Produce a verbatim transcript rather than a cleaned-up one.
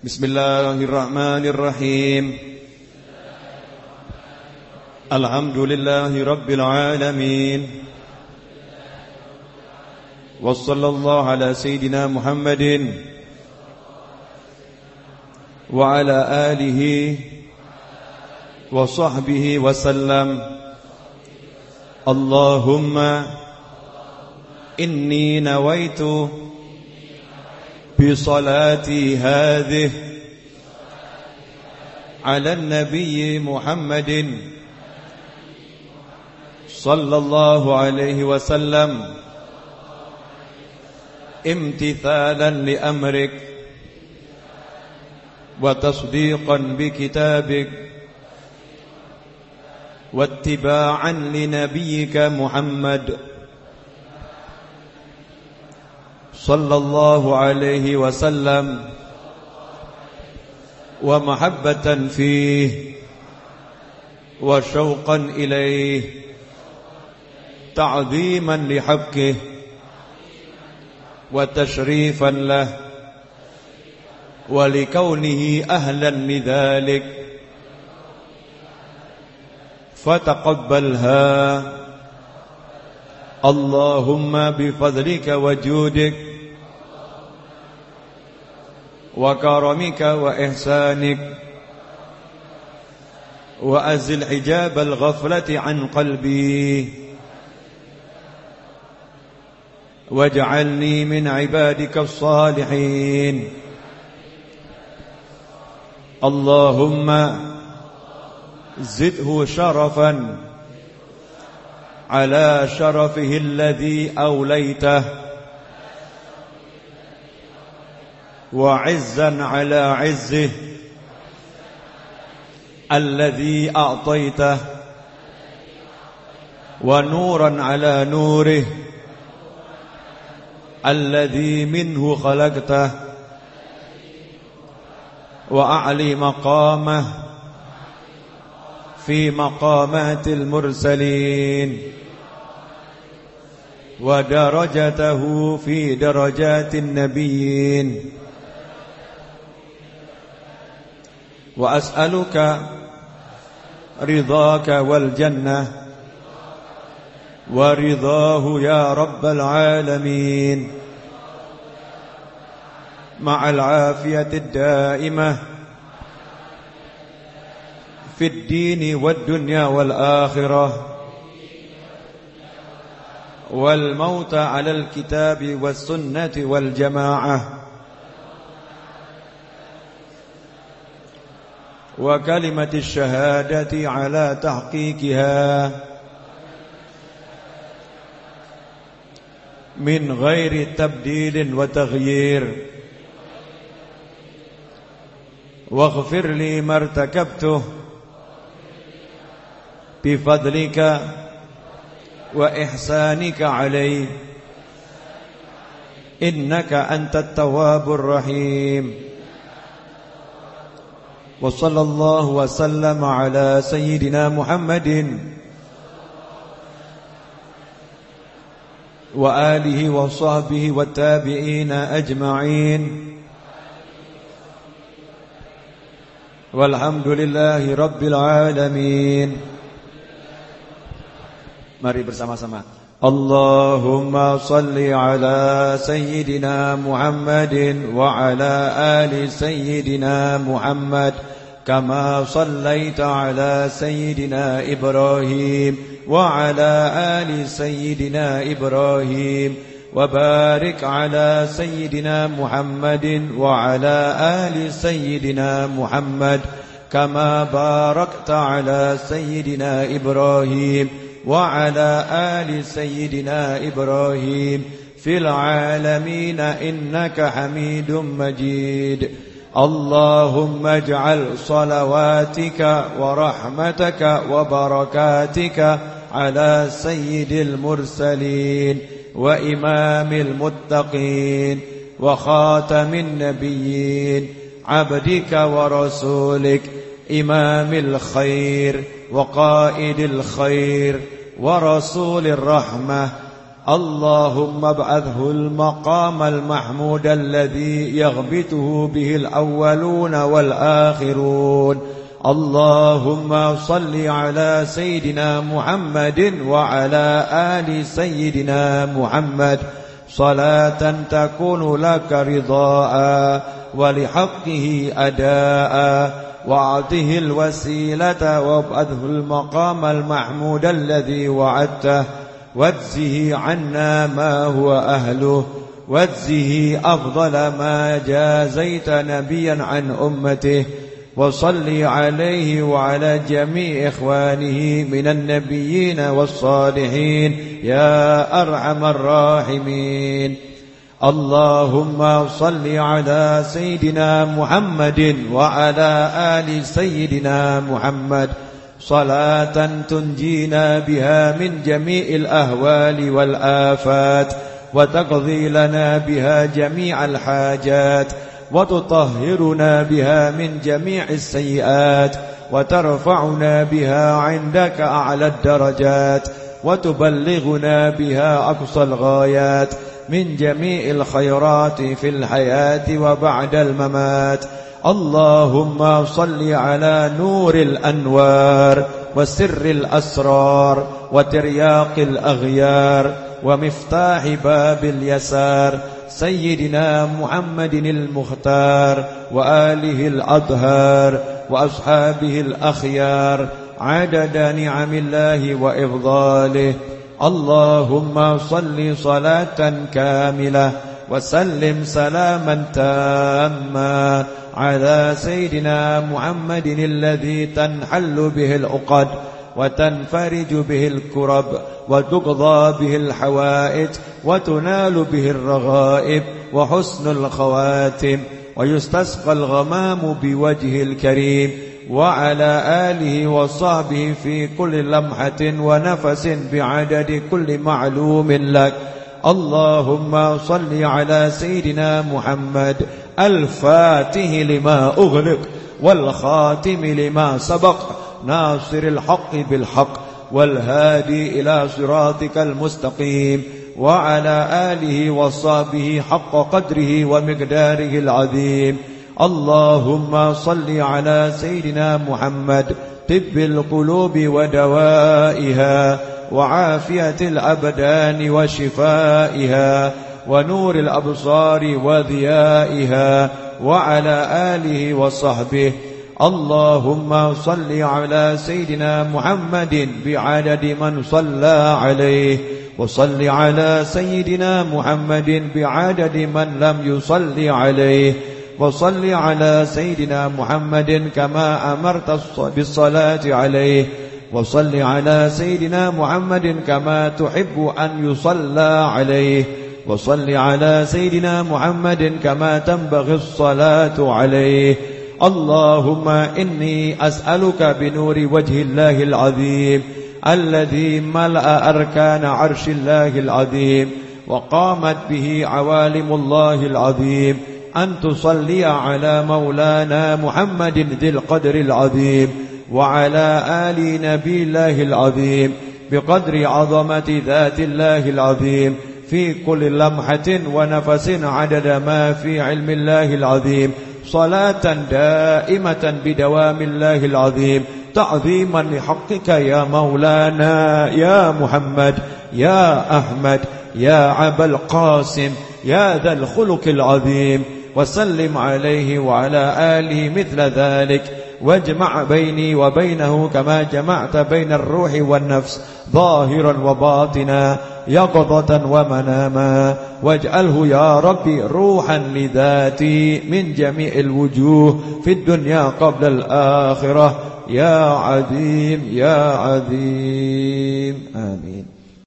Bismillahirrahmanirrahim. Alhamdulillahi rabbil alamin. Wassallallahu ala sayyidina Muhammadin wa ala alihi wa sahbihi wa sallam. Allahumma inni nawaitu بصلاتي هذه على النبي محمد صلى الله عليه وسلم امتثالا لأمرك وتصديقا بكتابك واتباعا لنبيك محمد صلى الله عليه وسلم ومحبة فيه وشوقا إليه تعظيما لحقه وتشريفا له ولكونه أهلا لذلك فتقبلها اللهم بفضلك وجودك وكرمك وإحسانك وأزل حجاب الغفلة عن قلبي واجعلني من عبادك الصالحين. اللهم زده شرفا على شرفه الذي أوليته وعزا على عزه الذي أعطيته ونورا على نوره الذي منه خلقته وأعلي مقامه في مقامات المرسلين ودرجته في درجات النبيين. وأسألك رضاك والجنة ورضاه يا رب العالمين مع العافية الدائمة في الدين والدنيا والآخرة والموت على الكتاب والسنة والجماعة وكلمة الشهادة على تحقيقها من غير تبديل وتغيير. واغفر لي ما ارتكبته بفضلك وإحسانك علي إنك أنت التواب الرحيم. وصلى الله وسلم على سيدنا محمد وآله وصحبه والتابعين أجمعين والحمد لله رب العالمين. Mari bersama-sama. Allahumma salli ala sayyidina Muhammadin wa ala ali sayyidina Muhammad kama sallaita ala sayyidina Ibrahim wa ala ali sayyidina Ibrahim wa barik ala sayyidina Muhammadin wa ala ali sayyidina Muhammad kama barakta ala sayyidina Ibrahim وعلى آل سيدنا إبراهيم في العالمين إنك حميد مجيد. اللهم اجعل صلواتك ورحمتك وبركاتك على سيد المرسلين وإمام المتقين وخاتم النبيين عبدك ورسولك إمام الخير وقائد الخير ورسول الرحمة اللهم ابعثه المقام المحمود الذي يغبطه به الأولون والآخرون. اللهم صل على سيدنا محمد وعلى آل سيدنا محمد صلاة تكون لك رضاء ولحقه أداء، وأعطه الوسيلة وابعثه المقام المحمود الذي وعدته، واجزه عنا ما هو أهله، واجزه أفضل ما جازيت نبيا عن أمته. وصل عليه وعلى جميع إخوانه من النبيين والصالحين يا أرحم الراحمين. اللهم صل على سيدنا محمد وعلى آل سيدنا محمد صلاة تنجينا بها من جميع الأهوال والآفات، وتقضي لنا بها جميع الحاجات، وتطهرنا بها من جميع السيئات، وترفعنا بها عندك أعلى الدرجات، وتبلغنا بها أقصى الغايات من جميع الخيرات في الحياة وبعد الممات. اللهم صل على نور الأنوار وسر الأسرار وترياق الأغيار ومفتاح باب اليسار سيدنا محمد المختار وآله الأطهار وأصحابه الأخيار عدد نعم الله وإفضاله. اللهم صل صلاة كاملة وسلم سلاما تاما على سيدنا محمد الذي تنحل به العقد وتنفرج به الكرب وتقضى به الحوائج وتنال به الرغائب وحسن الخواتم ويستسقى الغمام بوجه الكريم، وعلى آله وصحبه في كل لمحة ونفس بعدد كل معلوم لك. اللهم صل على سيدنا محمد الفاتح لما أغلق والخاتم لما سبق ناصر الحق بالحق والهادي إلى صراطك المستقيم، وعلى آله وصحبه حق قدره ومقداره العظيم. اللهم صل على سيدنا محمد طب القلوب ودوائها وعافية الأبدان وشفائها ونور الأبصار وضيائها، وعلى آله وصحبه. اللهم صل على سيدنا محمد بعدد من صلى عليه، وصل على سيدنا محمد بعدد من لم يصل عليه، وصل على سيدنا محمد كما أمرت بالصلاة عليه، وصل على سيدنا محمد كما تحب أن يصلى عليه، وصل على سيدنا محمد كما تنبغي الصلاة عليه. اللهم إني أسألك بنور وجه الله العظيم الذي ملأ أركان عرش الله العظيم وقامت به عوالم الله العظيم أن تصلي على مولانا محمد ذي القدر العظيم وعلى آل نبي الله العظيم بقدر عظمة ذات الله العظيم في كل لمحة ونفس عدد ما في علم الله العظيم، صلاة دائمة بدوام الله العظيم تعظيما لحقك يا مولانا يا محمد يا أحمد يا أبا القاسم يا ذا الخلق العظيم. وسلم عليه وعلى آله مثل ذلك، واجمع بيني وبينه كما جمعت بين الروح والنفس ظاهرا وباطنا يقظة ومناما، واجعله يا ربي روحا لذاتي من جميع الوجوه في الدنيا قبل الآخرة يا عظيم يا عظيم. آمين.